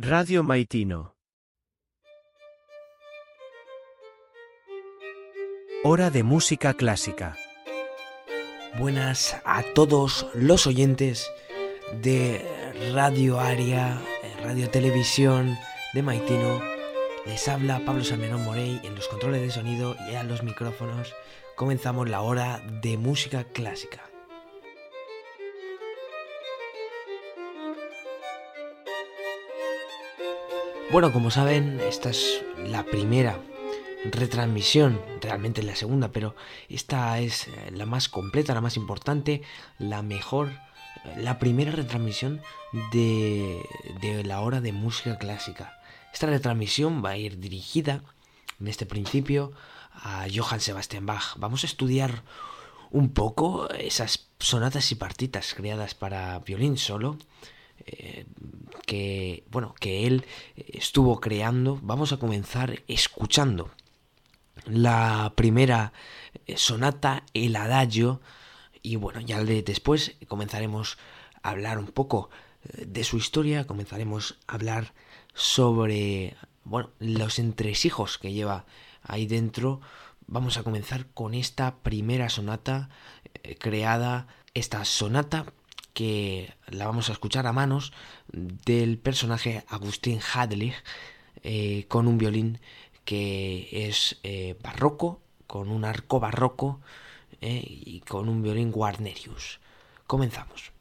Radio Maitino. Hora de música clásica. Buenas a todos los oyentes de Radio Aria, Radio Televisión de Maitino. Les habla Pablo Salmerón Morey en los controles de sonido y a los micrófonos. Comenzamos la hora de música clásica. Bueno, como saben, esta es la primera retransmisión, realmente la segunda, pero esta es la más completa, la más importante, la mejor, la primera retransmisión de la hora de música clásica. Esta retransmisión va a ir dirigida, en este principio, a Johann Sebastian Bach. Vamos a estudiar un poco esas sonatas y partitas creadas para violín solo, que él estuvo creando. Vamos a comenzar escuchando la primera sonata, el Adagio, y bueno, ya después comenzaremos a hablar un poco de su historia, comenzaremos a hablar sobre, los entresijos que lleva ahí dentro. Vamos a comenzar con esta primera sonata creada, esta sonata que la vamos a escuchar a manos del personaje Agustín Hadlich, con un violín que es barroco, con un arco barroco, y con un violín Guarnerius. Comenzamos.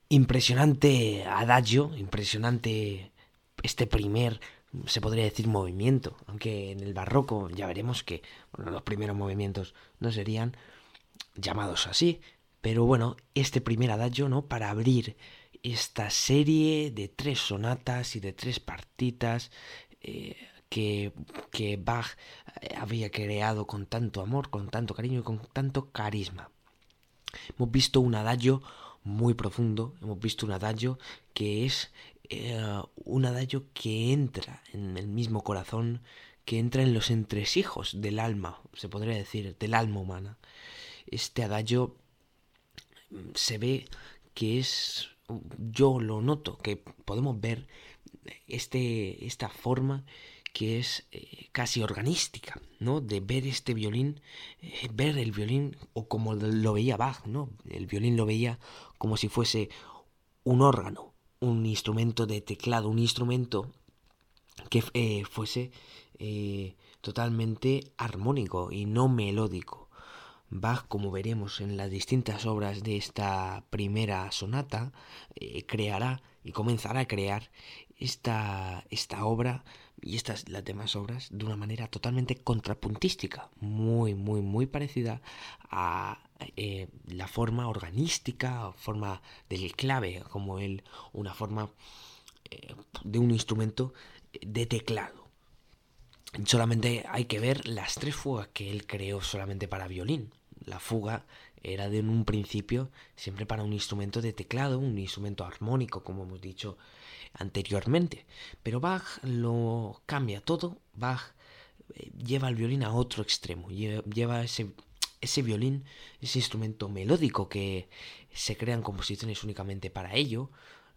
Impresionante adagio, impresionante este primer, se podría decir, movimiento, aunque en el barroco ya veremos que bueno, los primeros movimientos no serían llamados así, pero bueno, este primer adagio, ¿no? Para abrir esta serie de 3 sonatas y de 3 partitas que Bach había creado con tanto amor, con tanto cariño y con tanto carisma. Hemos visto un adagio muy profundo, hemos visto un adagio que es un adagio que entra en el mismo corazón, que entra en los entresijos del alma, se podría decir, del alma humana. Este adagio se ve que es, yo lo noto, que podemos ver esta forma que es casi organística, ¿no? De ver este violín, ver el violín o como lo veía Bach, ¿no? El violín lo veía como si fuese un órgano, un instrumento de teclado, un instrumento que fuese totalmente armónico y no melódico. Bach, como veremos en las distintas obras de esta primera sonata, creará y comenzará a crear esta obra y las demás obras de una manera totalmente contrapuntística, muy parecida a la forma organística, forma del clave, como una forma de un instrumento de teclado. Solamente hay que ver las 3 fugas que él creó solamente para violín. La fuga era de un principio siempre para un instrumento de teclado, un instrumento armónico, como hemos dicho anteriormente. Pero Bach lo cambia todo. Bach lleva el violín a otro extremo. Lleva ese violín, ese instrumento melódico que se crean composiciones únicamente para ello.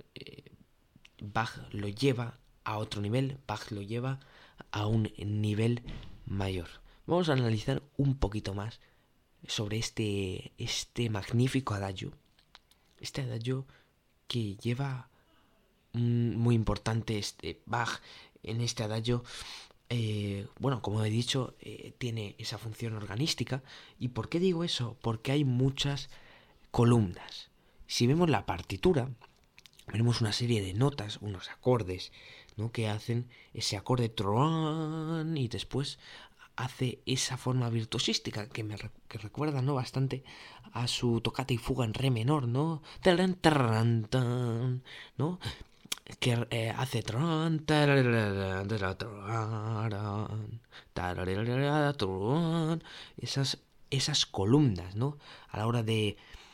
Bach lo lleva a otro nivel. Bach lo lleva a un nivel mayor. Vamos a analizar un poquito más sobre este magnífico adagio. Este adagio que lleva muy importante Bach en este adagio. Bueno, como he dicho, tiene esa función organística. ¿Y por qué digo eso? Porque hay muchas columnas. Si vemos la partitura, veremos una serie de notas, unos acordes, ¿no? Que hacen ese acorde tron y después hace esa forma virtuosística que recuerda, ¿no? Bastante a su tocata y fuga en re menor, ¿no? ¿No? Que hace esas columnas, ¿no? A la hora de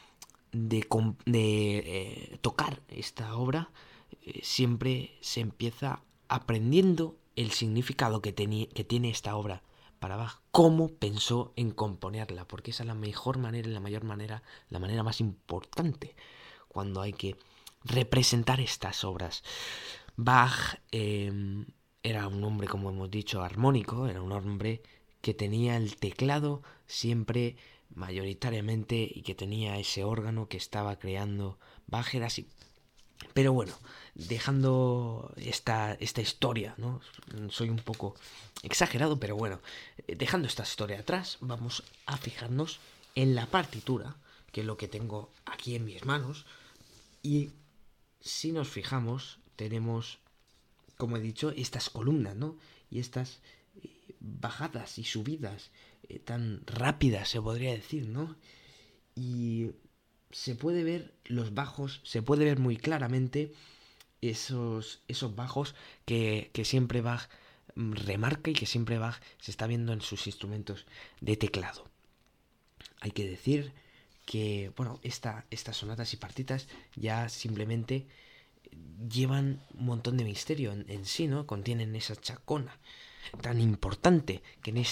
tocar esta obra, siempre se empieza aprendiendo el significado que tiene esta obra para Bach, cómo pensó en componerla, porque esa es la mejor manera y la mayor manera, la manera más importante cuando hay que representar estas obras. Bach era un hombre, como hemos dicho, armónico, era un hombre que tenía el teclado siempre mayoritariamente y que tenía ese órgano que estaba creando Bach, era así. Pero bueno, dejando esta historia, ¿no? Soy un poco exagerado, pero bueno, dejando esta historia atrás, vamos a fijarnos en la partitura, que es lo que tengo aquí en mis manos. Y si nos fijamos, tenemos, como he dicho, estas columnas, ¿no? Y estas bajadas y subidas tan rápidas, se podría decir, ¿no? Y se puede ver los bajos, se puede ver muy claramente esos bajos que siempre Bach remarca y que siempre Bach se está viendo en sus instrumentos de teclado. Hay que decir que, bueno, estas sonatas y partitas ya simplemente llevan un montón de misterio en sí, ¿no? Contienen esa chacona tan importante que en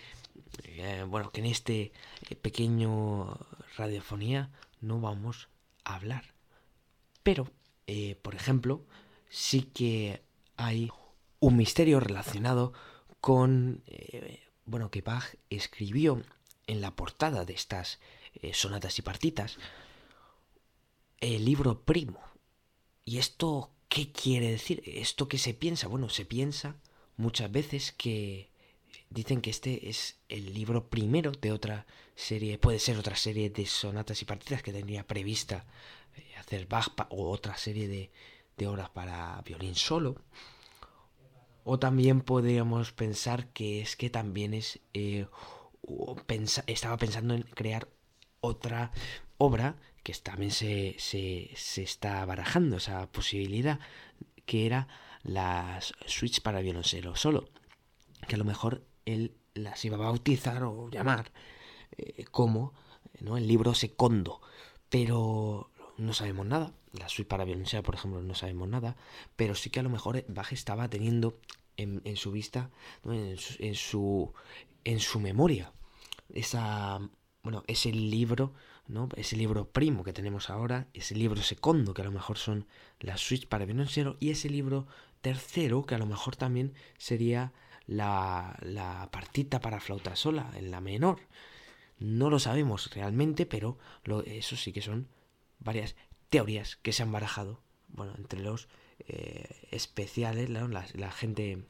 este pequeño radiofonía no vamos a hablar. Pero, por ejemplo, sí que hay un misterio relacionado con, que Bach escribió en la portada de estas sonatas y partitas el libro primo. ¿Y esto qué quiere decir? ¿Esto qué se piensa? Bueno, se piensa muchas veces que dicen que este es el libro primero de otra serie, puede ser otra serie de sonatas y partitas que tenía prevista hacer Bach o otra serie de obras para violín solo. O también podríamos pensar que es que también estaba pensando en crear otra obra que también se está barajando esa posibilidad, que era las suites para violoncelo solo, que a lo mejor él las iba a bautizar o llamar como, ¿no?, el libro secondo, pero no sabemos nada. La suite para violoncelo, por ejemplo, no sabemos nada, pero sí que a lo mejor Bach estaba teniendo en su vista, ¿no?, en su memoria ese libro, ¿no?, ese libro primo que tenemos ahora, ese libro secondo, que a lo mejor son las suites para violoncelo, y ese libro tercero, que a lo mejor también sería la partita para flauta sola, en la menor. No lo sabemos realmente, pero eso sí que son varias teorías que se han barajado, bueno, entre los especiales, ¿no?, la gente,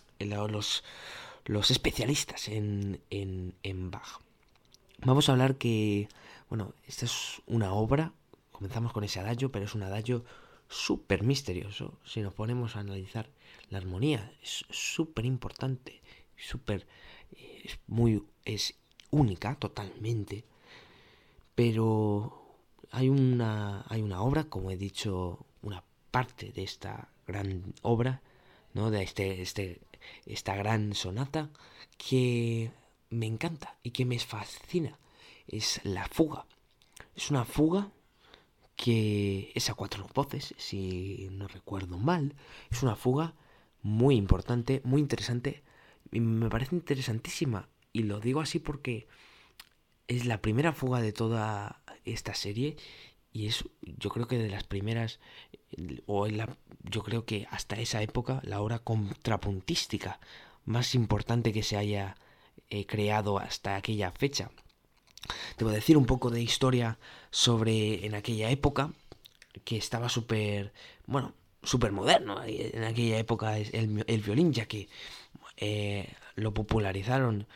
los especialistas en Bach. Vamos a hablar que, bueno, esta es una obra, comenzamos con ese adagio, pero es un adagio súper misterioso. Si nos ponemos a analizar la armonía, es súper importante, es única totalmente, pero hay una obra, como he dicho, una parte de esta gran obra, ¿no?, de esta gran sonata, que me encanta y que me fascina. Es la fuga. Es una fuga que es a 4 voces, si no recuerdo mal. Es una fuga muy importante, muy interesante, y me parece interesantísima. Y lo digo así porque es la primera fuga de toda esta serie, y es, yo creo que de las primeras, yo creo que hasta esa época, la obra contrapuntística más importante que se haya creado hasta aquella fecha. Debo decir un poco de historia sobre en aquella época, que estaba súper moderno en aquella época el violín, ya que lo popularizaron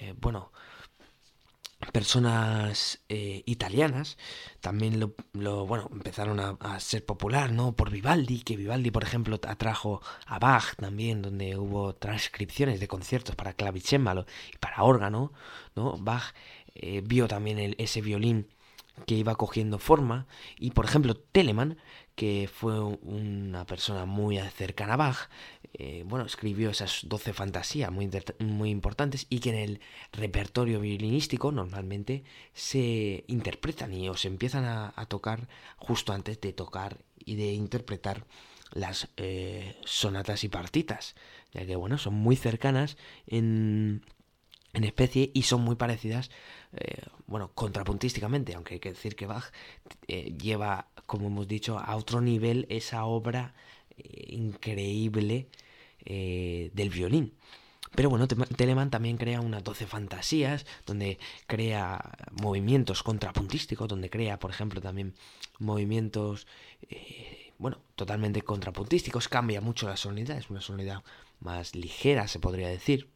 personas italianas. También empezaron a ser popular, ¿no?, por Vivaldi, que Vivaldi, por ejemplo, atrajo a Bach también, donde hubo transcripciones de conciertos para clavicémbalo y para órgano, ¿no? Bach vio también ese violín que iba cogiendo forma, y por ejemplo Telemann, que fue una persona muy cercana a Bach, escribió esas 12 fantasías muy importantes, y que en el repertorio violinístico normalmente se interpretan o se empiezan a tocar justo antes de tocar y de interpretar las sonatas y partitas, ya que son muy cercanas en especie y son muy parecidas, contrapuntísticamente, aunque hay que decir que Bach lleva, como hemos dicho, a otro nivel esa obra increíble del violín. Pero bueno, Telemann también crea unas 12 fantasías, donde crea movimientos contrapuntísticos, donde crea, por ejemplo, también movimientos totalmente contrapuntísticos. Cambia mucho la sonoridad, es una sonoridad más ligera, se podría decir.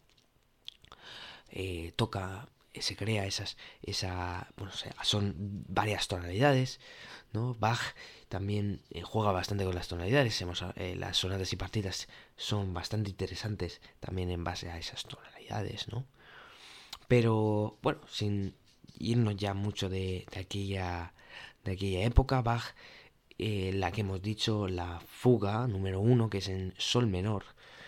Se crea son varias tonalidades, ¿no? Bach también juega bastante con las tonalidades. Las sonatas y partitas son bastante interesantes también en base a esas tonalidades, ¿no? Pero bueno, sin irnos ya mucho de aquella época, Bach, la que hemos dicho, la fuga número 1, que es en sol menor,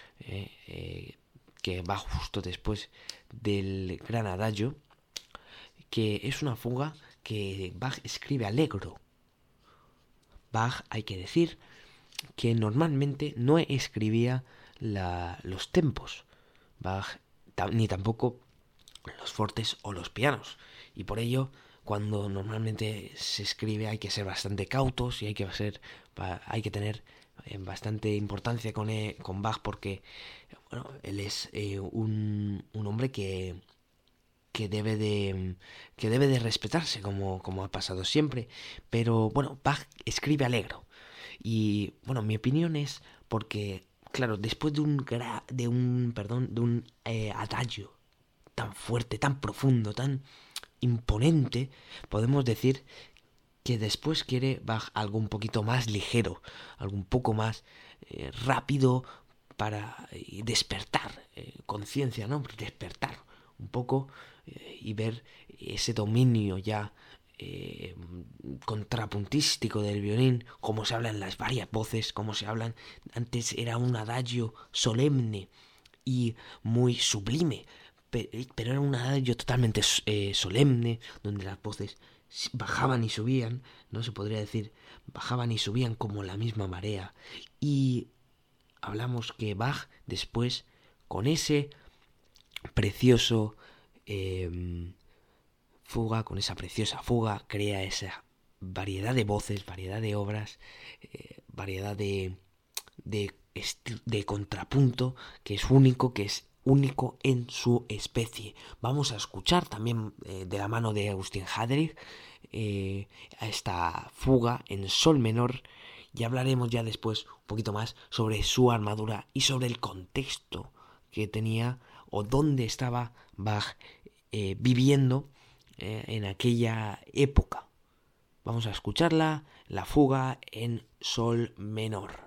que va justo después del gran adagio, que es una fuga que Bach escribe allegro. Bach, hay que decir, que normalmente no escribía los tempos. Bach ni tampoco los fortes o los pianos. Y por ello, cuando normalmente se escribe, hay que ser bastante cautos y hay que tener bastante importancia con Bach, porque él es un hombre que debe de respetarse, como ha pasado siempre. Pero Bach escribe alegro, y mi opinión es porque, claro, después de un adagio tan fuerte, tan profundo, tan imponente, podemos decir que después quiere Bach algo un poquito más ligero, algo un poco más rápido para despertar conciencia, ¿no? Despertar un poco y ver ese dominio ya contrapuntístico del violín, cómo se hablan las varias voces, cómo se hablan. Antes era un adagio solemne y muy sublime, pero era un adagio totalmente solemne, donde las voces bajaban y subían, no se podría decir, bajaban y subían como la misma marea. Y hablamos que Bach después, con ese precioso fuga, con esa preciosa fuga, crea esa variedad de voces, variedad de obras, variedad de contrapunto que es único en su especie. Vamos a escuchar también de la mano de Agustín Haderich a esta fuga en sol menor, y hablaremos ya después un poquito más sobre su armadura y sobre el contexto que tenía o dónde estaba Bach viviendo en aquella época. Vamos a escucharla, la fuga en sol menor.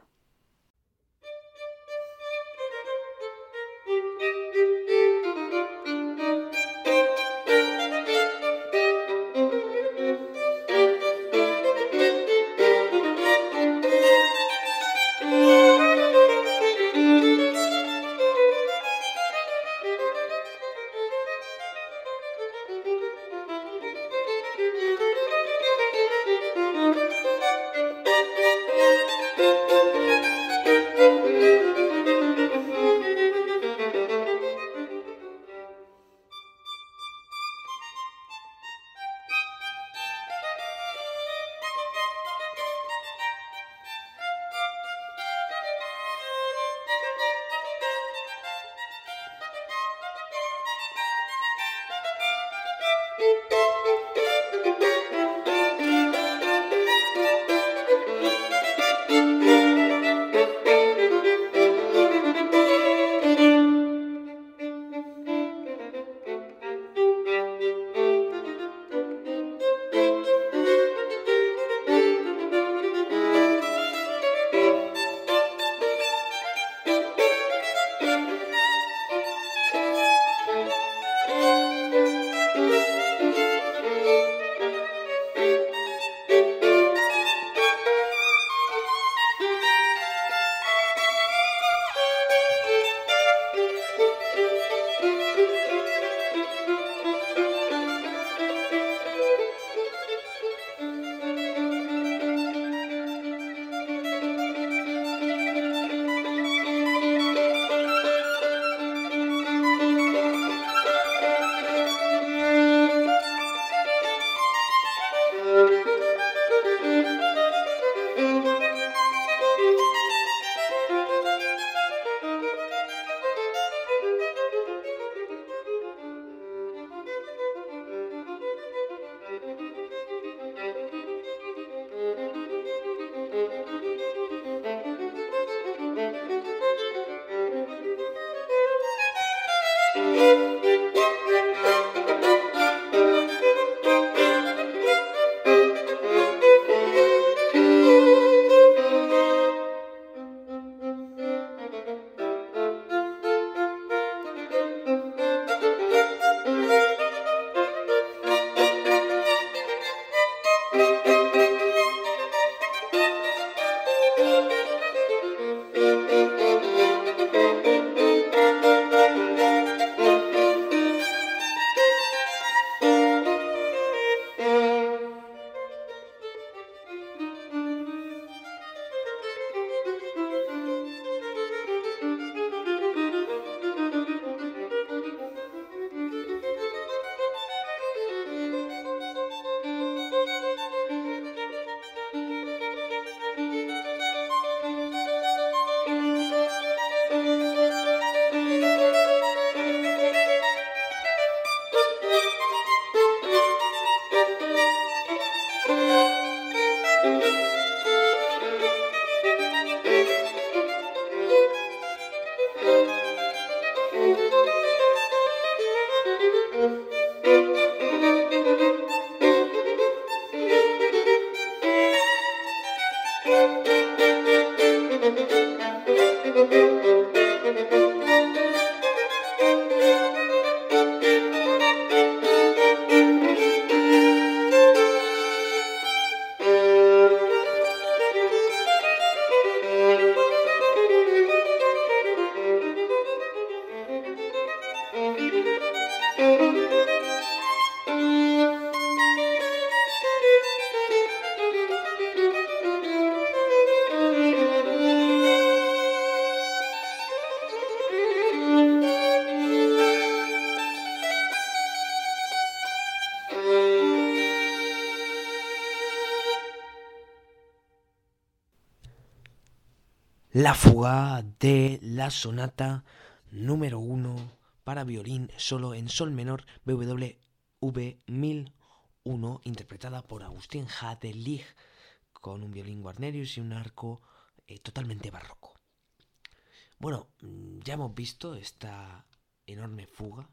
La fuga de la sonata número 1 para violín solo en sol menor BWV 1001, interpretada por Agustín Hadelich, con un violín Guarnerius y un arco totalmente barroco. Bueno, ya hemos visto esta enorme fuga,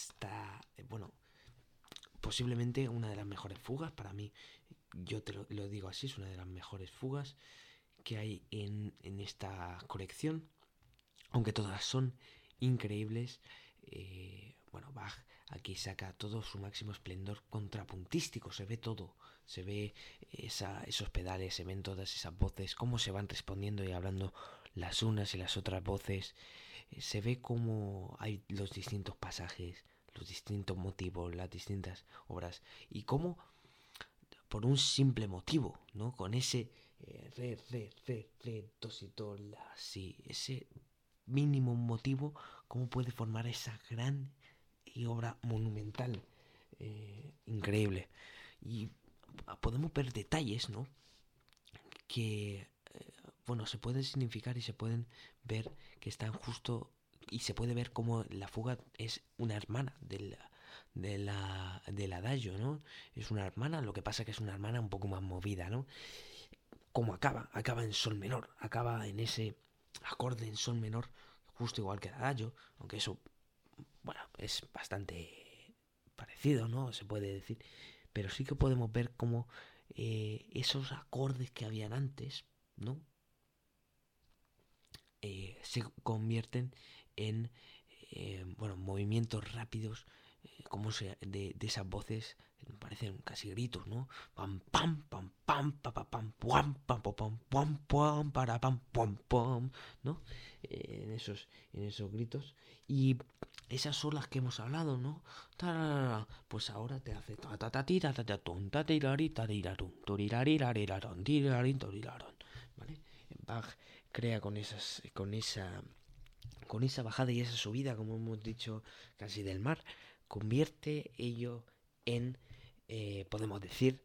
posiblemente una de las mejores fugas para mí. Yo te lo digo así, es una de las mejores fugas que hay en esta colección, aunque todas son increíbles. Bach aquí saca todo su máximo esplendor contrapuntístico, se ve todo, se ve esos pedales, se ven todas esas voces, cómo se van respondiendo y hablando las unas y las otras voces, se ve cómo hay los distintos pasajes, los distintos motivos, las distintas obras, y cómo por un simple motivo, ¿no? Con ese re, do, si, do, la, si, ese mínimo motivo, cómo puede formar esa gran y obra monumental, increíble. Y podemos ver detalles, ¿no? Que, se pueden significar y se pueden ver que están justo, y se puede ver como la fuga es una hermana del adagio, ¿no? Es una hermana, lo que pasa que es una hermana un poco más movida, ¿no? Como acaba en sol menor, acaba en ese acorde en sol menor, justo igual que el adagio, aunque eso, es bastante parecido, ¿no? Se puede decir, pero sí que podemos ver como esos acordes que habían antes, ¿no? Se convierten en movimientos rápidos, de esas voces parecen casi gritos, ¿no? Pam pam pam pam pam pam pam pam pam pam pam para pam pam pam, ¿no? En esos gritos, y esas son las que hemos hablado, ¿no? Pues ahora te hace ta ta ta tira ta ta ton ta tirari ta tirarum torirarirarirarón tirarin torilarón, ¿vale? Bach crea con esa bajada y esa subida, como hemos dicho, casi del mar, convierte ello en, podemos decir,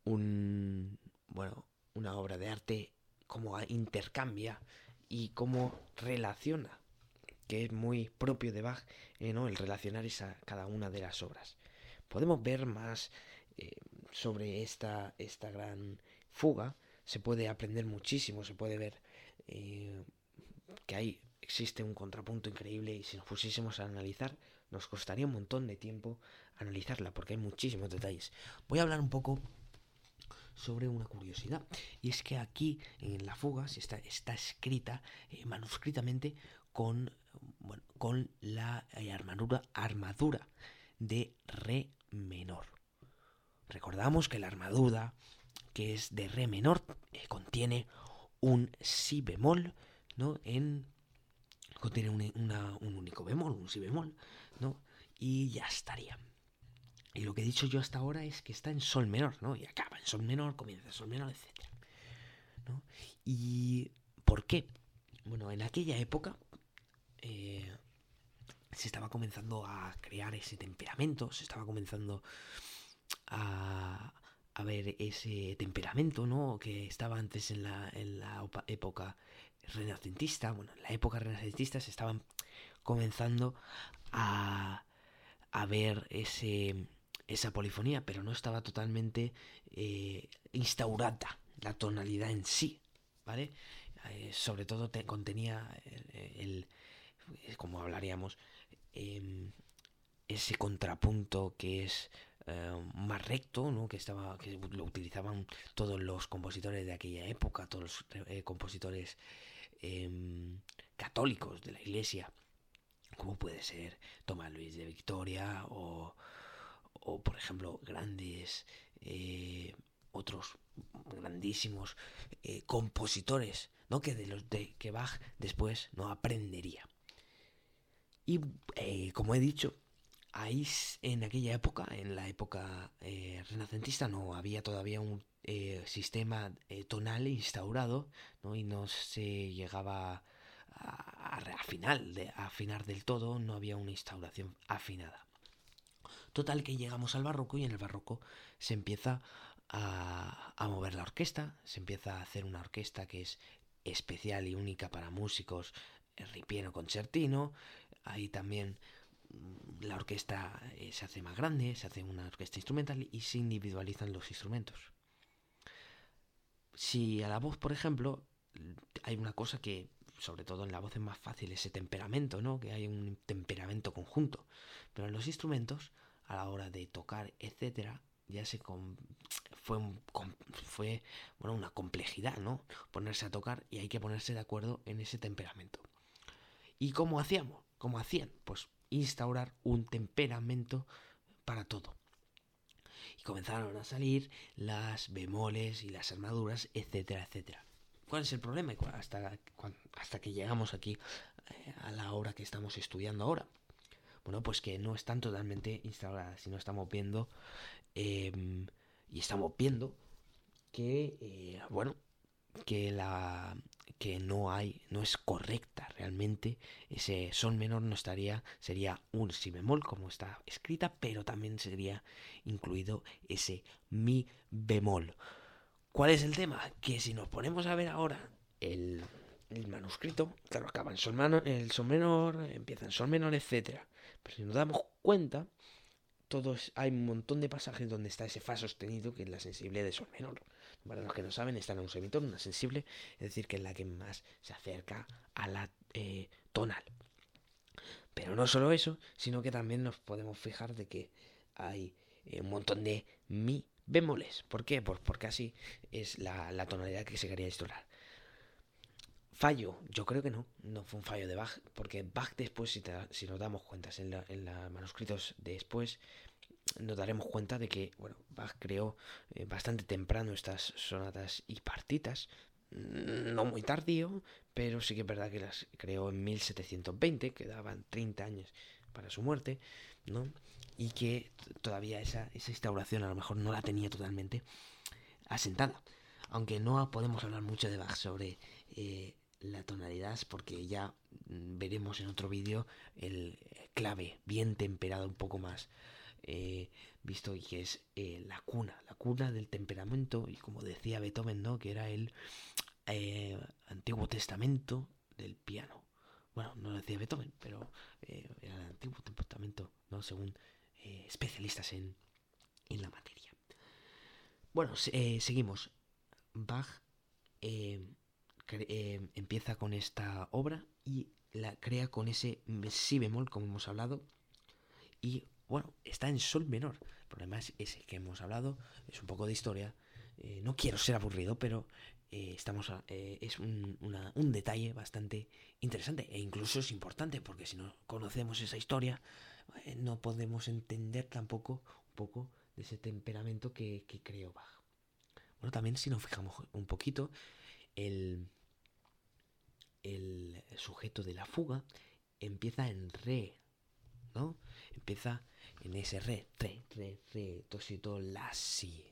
una obra de arte, como intercambia y cómo relaciona, que es muy propio de Bach, ¿no? El relacionar cada una de las obras. Podemos ver más sobre esta gran fuga, se puede aprender muchísimo, se puede ver que existe un contrapunto increíble, y si nos pusiésemos a analizar nos costaría un montón de tiempo analizarla porque hay muchísimos detalles. Voy a hablar un poco sobre una curiosidad, y es que aquí en la fuga está escrita manuscritamente con la armadura de re menor. Recordamos que la armadura, que es de re menor, contiene un si bemol, ¿no? Contiene un único bemol, un si bemol, ¿no? Y ya estaría. Y lo que he dicho yo hasta ahora es que está en sol menor, ¿no? Y acaba en sol menor, comienza en sol menor, etc., ¿no? ¿Y por qué? Bueno, en aquella época se estaba comenzando a crear ese temperamento, se estaba comenzando a ver ese temperamento, ¿no? Que estaba antes en la época renacentista. Bueno, en la época renacentista se estaban comenzando a ver esa polifonía, pero no estaba totalmente instaurada la tonalidad en sí, ¿vale? Sobre todo contenía como hablaríamos, ese contrapunto que es más recto, ¿no? Que lo utilizaban todos los compositores de aquella época, todos los compositores católicos de la Iglesia, como puede ser Tomás Luis de Victoria o por ejemplo grandes otros grandísimos compositores, ¿no? Que de los que Bach después no aprendería. Y como he dicho, ahí en aquella época, en la época renacentista, no había todavía un sistema tonal instaurado, ¿no? Y no se llegaba a afinar del todo, no había una instauración afinada. Total, que llegamos al barroco, y en el barroco se empieza a mover la orquesta, se empieza a hacer una orquesta que es especial y única para músicos, Ripieno Concertino. Ahí también la orquesta se hace más grande, se hace una orquesta instrumental y se individualizan los instrumentos. Si a la voz, por ejemplo, hay una cosa que, sobre todo en la voz es más fácil, ese temperamento, ¿no? Que hay un temperamento conjunto. Pero en los instrumentos, a la hora de tocar, etcétera, ya fue bueno, una complejidad, ¿no? Ponerse a tocar y hay que ponerse de acuerdo en ese temperamento. ¿Y cómo hacíamos? ¿Cómo hacían? Pues instaurar un temperamento para todo. Y comenzaron a salir las bemoles y las armaduras, etcétera, etcétera. ¿Cuál es el problema? Hasta que llegamos aquí a la hora que estamos estudiando ahora. Bueno, pues que no están totalmente instauradas, sino estamos viendo y estamos viendo que, bueno, que no es correcta realmente. Ese sol menor no sería un si bemol como está escrita, pero también sería incluido ese mi bemol. ¿Cuál es el tema? Que si nos ponemos a ver ahora el manuscrito, claro, acaba en el sol menor, empieza en sol menor, etcétera. Pero si nos damos cuenta, hay un montón de pasajes donde está ese fa sostenido, que es la sensible de sol menor. Para los que no saben, está en un semitono, una sensible, es decir, que es la que más se acerca a la tonal. Pero no solo eso, sino que también nos podemos fijar de que hay un montón de mi bemoles. ¿Por qué? Pues porque así es la tonalidad que se quería instaurar. Fallo, yo creo que no fue un fallo de Bach, porque Bach después, si nos damos cuenta en los manuscritos después, nos daremos cuenta de que, bueno, Bach creó bastante temprano estas sonatas y partitas, no muy tardío, pero sí que es verdad que las creó en 1720, que daban 30 años para su muerte, ¿no? Y que todavía esa instauración a lo mejor no la tenía totalmente asentada. Aunque no podemos hablar mucho de Bach sobre la tonalidad, porque ya veremos en otro vídeo el clave bien temperado, un poco más visto, y que es la cuna del temperamento, y como decía Beethoven, ¿no? Que era el Antiguo Testamento del piano. Bueno, no lo decía Beethoven, pero era el Antiguo Testamento, ¿no? Según especialistas en la materia. Bueno, seguimos. Bach empieza con esta obra y la crea con ese si bemol, como hemos hablado, y bueno, está en sol menor. El problema es ese que hemos hablado, es un poco de historia. No quiero ser aburrido, pero es un detalle bastante interesante e incluso es importante, porque si no conocemos esa historia, no podemos entender tampoco un poco de ese temperamento que creó Bach. Bueno, también si nos fijamos un poquito, el sujeto de la fuga empieza en re, ¿no? Empieza en ese re, do, si, do, la, si.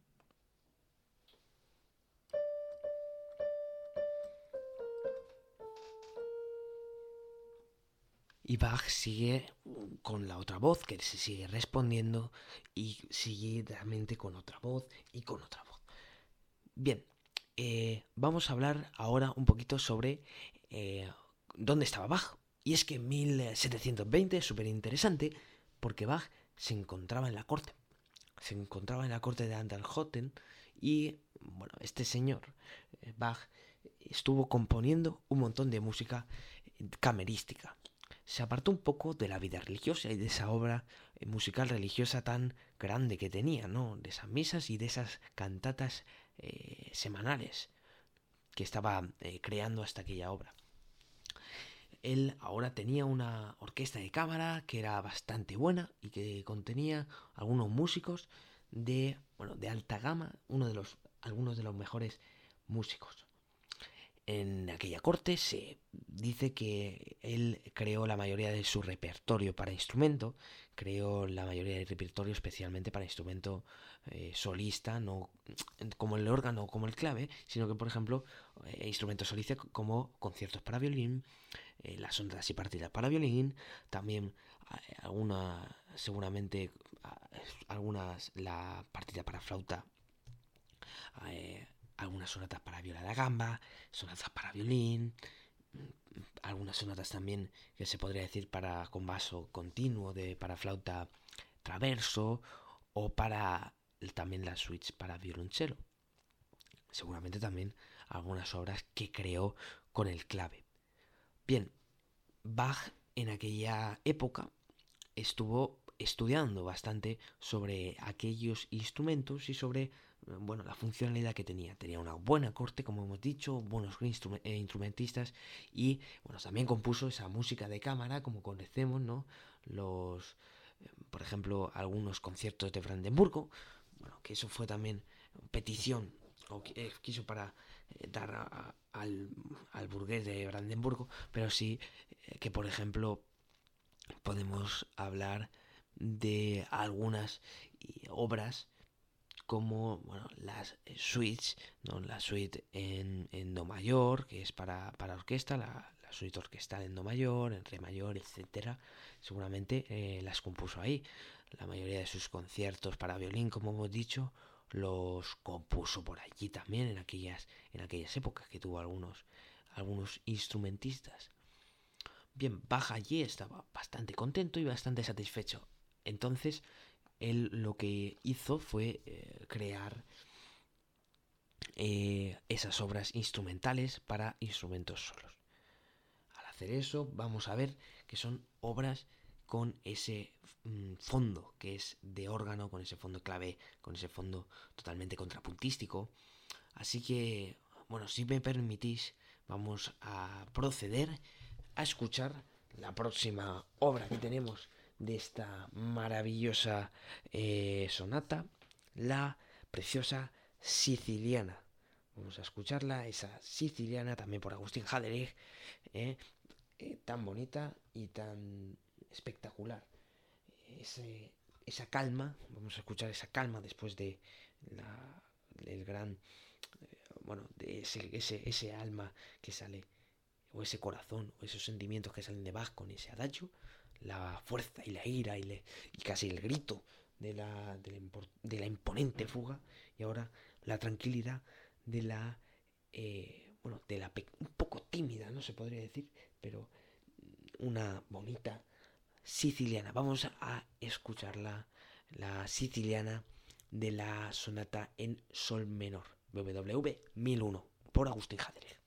Y Bach sigue con la otra voz, que se sigue respondiendo, y sigue realmente con otra voz y con otra voz. Bien, vamos a hablar ahora un poquito sobre dónde estaba Bach. Y es que en 1720 es súper interesante, porque Bach se encontraba en la corte. Se encontraba en la corte de Anderhotten y, bueno, este señor, Bach, estuvo componiendo un montón de música camerística. Se apartó un poco de la vida religiosa y de esa obra musical religiosa tan grande que tenía, ¿no? De esas misas y de esas cantatas semanales que estaba creando hasta aquella obra. Él ahora tenía una orquesta de cámara que era bastante buena y que contenía algunos músicos de alta gama, algunos de los mejores músicos. En aquella corte se dice que él creó la mayoría de su repertorio para instrumento, creó la mayoría del repertorio especialmente para instrumento solista, no como el órgano o como el clave, sino que, por ejemplo, instrumentos solista como conciertos para violín, las sonatas y partidas para violín, también la partida para flauta algunas sonatas para viola da gamba, sonatas para violín, algunas sonatas también que se podría decir para con vaso continuo, para flauta traverso, o para también las suites para violonchelo. Seguramente también algunas obras que creó con el clave. Bien, Bach en aquella época estuvo estudiando bastante sobre aquellos instrumentos y sobre la funcionalidad que tenía. Tenía una buena corte, como hemos dicho, buenos instrumentistas y también compuso esa música de cámara, como conocemos, ¿no? Por ejemplo, algunos conciertos de Brandenburgo, que eso fue también petición o quiso para dar al burgués de Brandenburgo, pero sí que, por ejemplo, podemos hablar de algunas obras como las suites, ¿no? La suite en do mayor, que es para orquesta, la suite orquestal en do mayor, en re mayor, etcétera. Seguramente las compuso ahí. La mayoría de sus conciertos para violín, como hemos dicho, los compuso por allí también en aquellas épocas, que tuvo algunos instrumentistas. Bien, Bach allí estaba bastante contento y bastante satisfecho. Entonces, él lo que hizo fue crear esas obras instrumentales para instrumentos solos. Al hacer eso, vamos a ver que son obras con ese fondo que es de órgano, con ese fondo clave, con ese fondo totalmente contrapuntístico. Así que, si me permitís, vamos a proceder a escuchar la próxima obra que tenemos de esta maravillosa sonata, la preciosa Siciliana. Vamos a escucharla, esa Siciliana, también por Agustín Haderich, tan bonita y tan espectacular. Esa calma, vamos a escuchar esa calma después de el gran, de ese alma que sale, o ese corazón, o esos sentimientos que salen de Bach con ese adagio, la fuerza y la ira y casi el grito de la imponente fuga, y ahora la tranquilidad de un poco tímida, no se podría decir, pero una bonita siciliana. Vamos a escuchar la siciliana de la sonata en sol menor, WW 1001, por Agustín Haderich.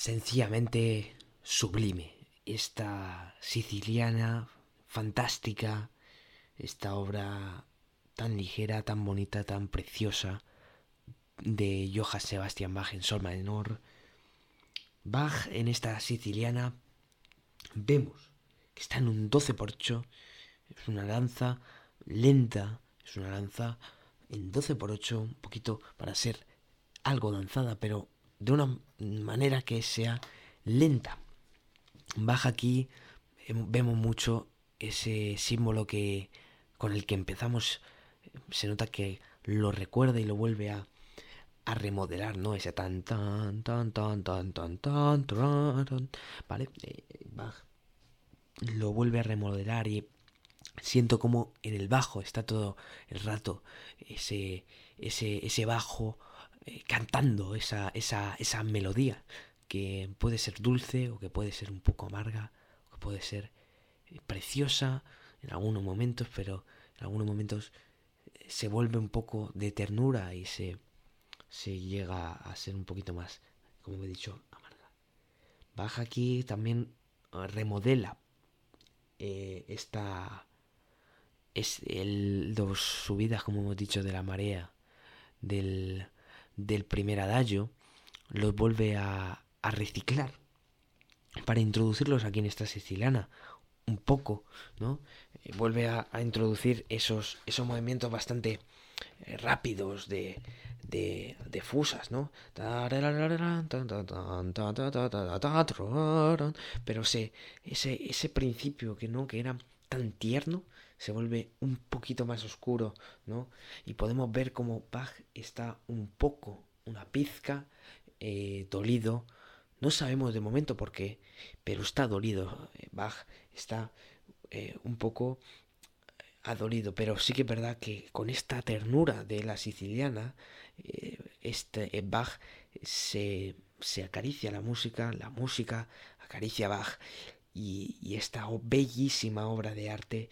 sencillamente sublime. Esta siciliana fantástica, esta obra tan ligera, tan bonita, tan preciosa de Johann Sebastian Bach en sol menor. Bach en esta siciliana vemos que está en un 12/8, es una danza lenta, es una danza en 12/8, un poquito para ser algo danzada, pero de una manera que sea lenta. Bach aquí vemos mucho ese símbolo que con el que empezamos, se nota que lo recuerda y lo vuelve a remodelar, ¿no? Ese tan tan tan tan tan tan tan tan, ¿vale? Bach lo vuelve a remodelar y siento como en el bajo está todo el rato ese bajo cantando esa melodía que puede ser dulce o que puede ser un poco amarga o que puede ser preciosa en algunos momentos, pero en algunos momentos se vuelve un poco de ternura y se llega a ser un poquito más, como he dicho, amarga. Bach aquí también remodela dos subidas, como hemos dicho, de la marea del primer adagio, los vuelve a reciclar para introducirlos aquí en esta siciliana un poco, ¿no? Vuelve a introducir esos movimientos bastante rápidos de fusas, ¿no? Pero ese principio que era tan tierno se vuelve un poquito más oscuro, ¿no? Y podemos ver como Bach está un poco, una pizca dolido. No sabemos de momento por qué, pero está dolido. Bach está un poco adolido, pero sí que es verdad que con esta ternura de la siciliana, Bach se acaricia la música acaricia a Bach y esta bellísima obra de arte,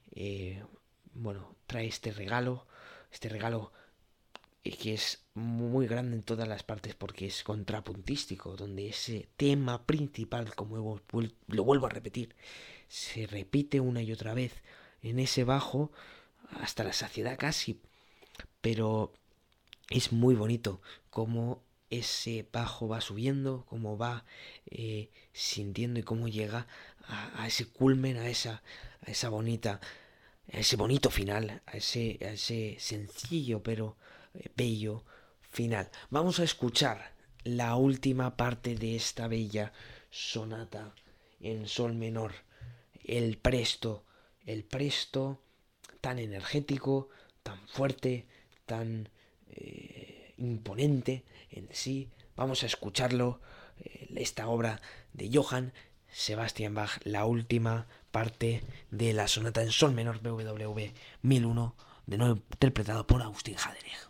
trae este regalo que es muy grande en todas las partes porque es contrapuntístico, donde ese tema principal, como lo vuelvo a repetir, se repite una y otra vez en ese bajo hasta la saciedad casi, pero es muy bonito cómo ese bajo va subiendo, cómo va sintiendo y cómo llega a ese culmen, a ese bonito final, a ese sencillo pero bello final. Vamos a escuchar la última parte de esta bella sonata en sol menor, el presto tan energético, tan fuerte, tan imponente en sí. Vamos a escucharlo, esta obra de Johann Sebastian Bach, la última parte de la sonata en sol menor BWV 1001, de nuevo interpretado por Agustín Haderich.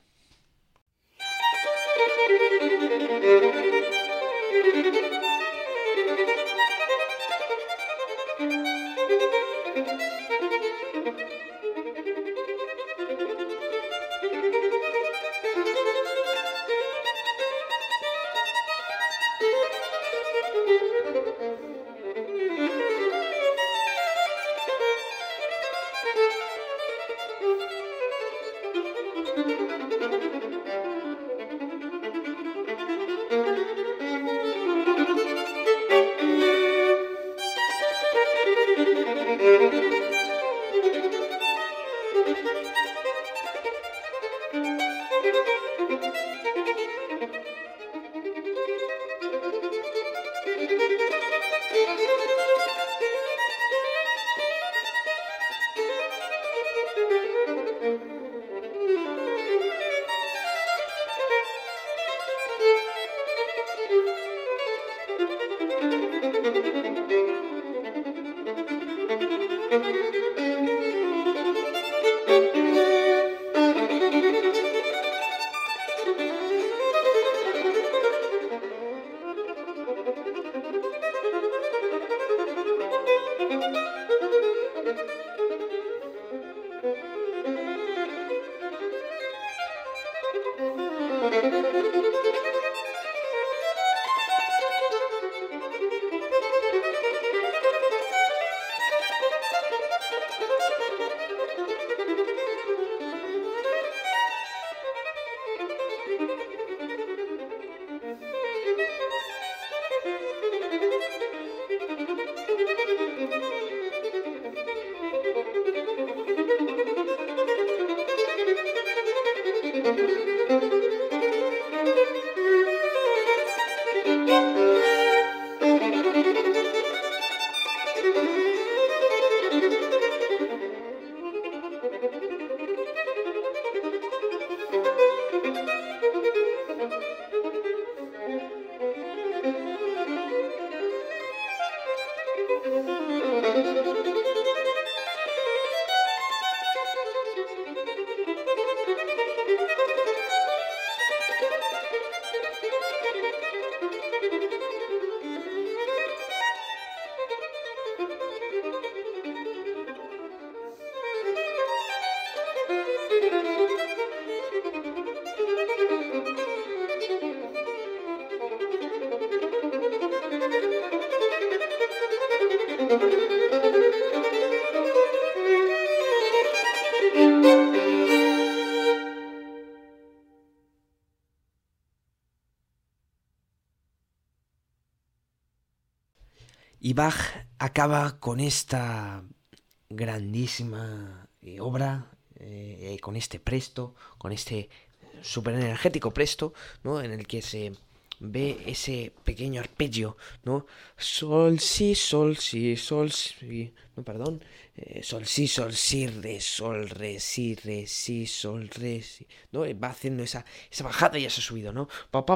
Y Bach acaba con esta grandísima obra, con este presto, con este super energético presto, ¿no? En el que se ve ese pequeño arpegio, ¿no? Sol, si, sol, si, sol, si, no, perdón, sol, si, re, si, sol, re, si, ¿no? Va haciendo esa bajada y esa subida, ¿no?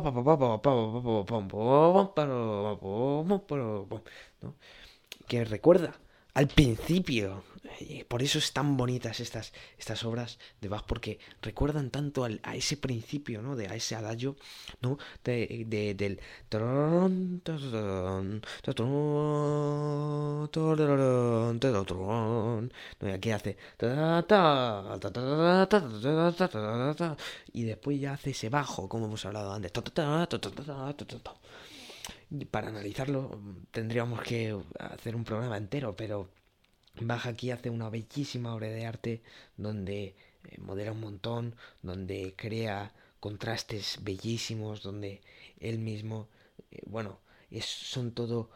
¿No? Que recuerda al principio. Por eso es tan bonitas estas obras de Bach, porque recuerdan tanto a ese principio, ¿no? A ese adagio, ¿no? Del ¿no? Y aquí hace y después ya hace ese bajo, como hemos hablado antes. Para analizarlo tendríamos que hacer un programa entero, pero Bach aquí hace una bellísima obra de arte donde modela un montón, donde crea contrastes bellísimos, donde él mismo, son todo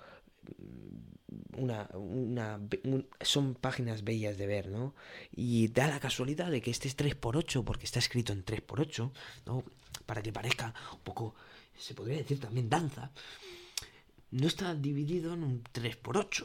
son páginas bellas de ver, ¿no? Y da la casualidad de que este es 3x8, porque está escrito en 3x8, ¿no? Para que parezca un poco, se podría decir también danza. No está dividido en un 3x8.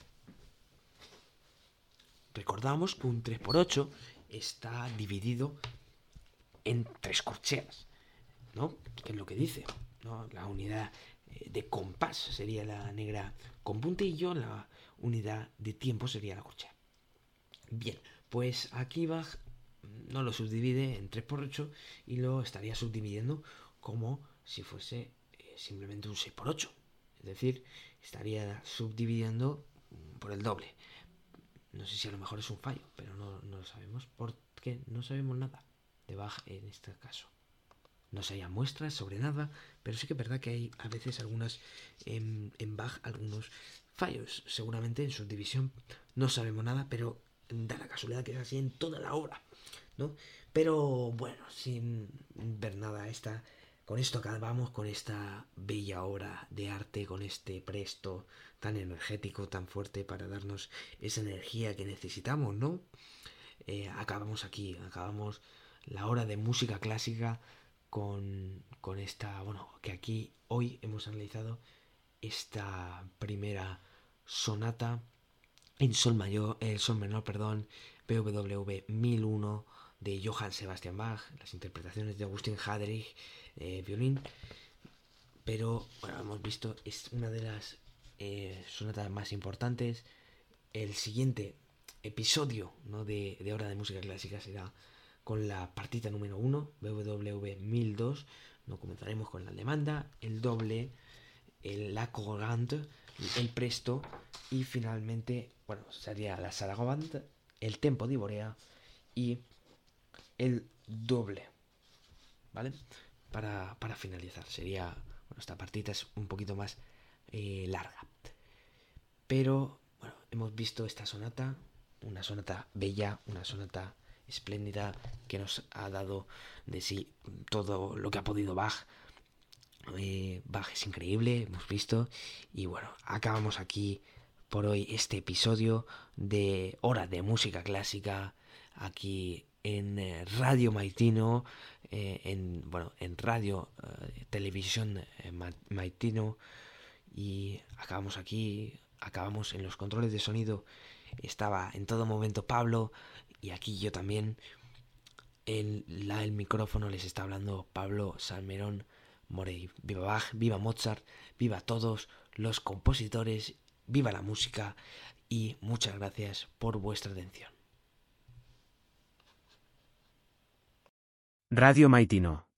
Recordamos que un 3x8 está dividido en 3 corcheas, ¿no? ¿Qué es lo que dice? ¿No? La unidad de compás sería la negra con puntillo, la unidad de tiempo sería la corchea. Bien, pues aquí Bach no lo subdivide en 3x8 y lo estaría subdividiendo como si fuese simplemente un 6x8. Es decir, estaría subdividiendo por el doble. No sé si a lo mejor es un fallo, pero no lo sabemos porque no sabemos nada de Bach en este caso. No se hayan muestras sobre nada, pero sí que es verdad que hay a veces algunas en Bach algunos fallos. Seguramente en subdivisión no sabemos nada, pero da la casualidad que es así en toda la obra, ¿no? Pero bueno, sin ver nada, con esto acabamos con esta bella obra de arte, con este presto tan energético, tan fuerte para darnos esa energía que necesitamos, ¿no? Acabamos la hora de música clásica con esta, que aquí hoy hemos analizado esta primera sonata en sol menor, BWV 1001 de Johann Sebastian Bach, las interpretaciones de Augustin Hadrich, violín, pero hemos visto, es una de las sonatas más importantes. El siguiente episodio, ¿no? de Hora de Música Clásica será con la partita número 1, BWV 1002. Nos comenzaremos con la demanda, el doble, la corrente, el presto y finalmente, sería la sarabande, el tempo di Borea y el doble, ¿vale? Para finalizar, sería, esta partita es un poquito más larga. Pero, hemos visto esta sonata, una sonata bella, una sonata espléndida que nos ha dado de sí todo lo que ha podido Bach. Bach es increíble, hemos visto. Y acabamos aquí por hoy este episodio de Hora de Música Clásica aquí en Radio Maitino, en Radio Televisión Maitino. Y acabamos en los controles de sonido. Estaba en todo momento Pablo y aquí yo también. En el micrófono les está hablando Pablo Salmerón Morey. Viva Bach, viva Mozart, viva todos los compositores viva la música y muchas gracias por vuestra atención. Radio Maitino.